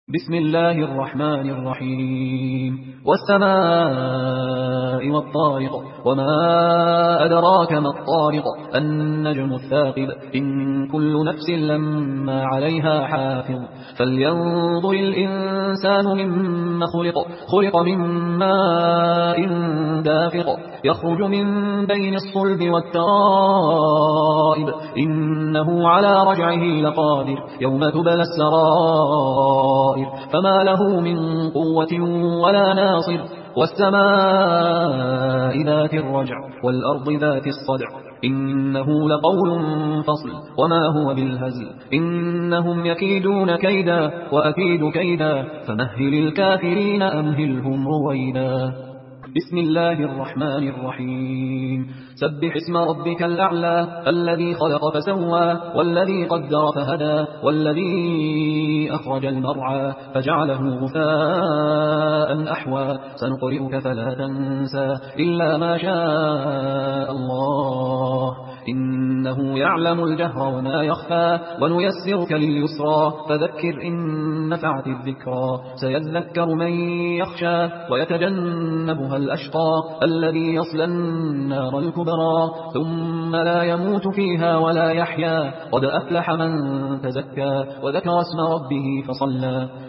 بسم الله الرحمن الرحيم والسماء والطارق وما أدراك ما الطارق النجم الثاقب إن كل نفس لما عليها حافظ فلينظر الإنسان مما خلق من ماء دافق يخرج من بين الصلب والترائب إنه على رجعه لقادر يوم تبلى السرائر فما له من قوة ولا ناصر والسماء ذات الرجع والأرض ذات الصدع إنه لقول فصل وما هو بالهزل إنهم يكيدون كيدا وأكيد كيدا فمهل الكافرين أمهلهم رويدا بسم الله الرحمن الرحيم سبح اسم ربك الأعلى الذي خلق فسوى والذي قدر فهدى والذي أخرج المرعى فجعله غثاء أحوى سنقرئك فلا تنسى إلا ما شاء الله إنه يعلم الجهر وما يخفى ونيسرك لليسرى فذكر إن نفعت الذكرى سيذكر من يخشى ويتجنبها الأشقى الذي يصلى النار الكبرى ثم لا يموت فيها ولا يحيا قد أفلح من تزكى وذكر اسم ربه فصلى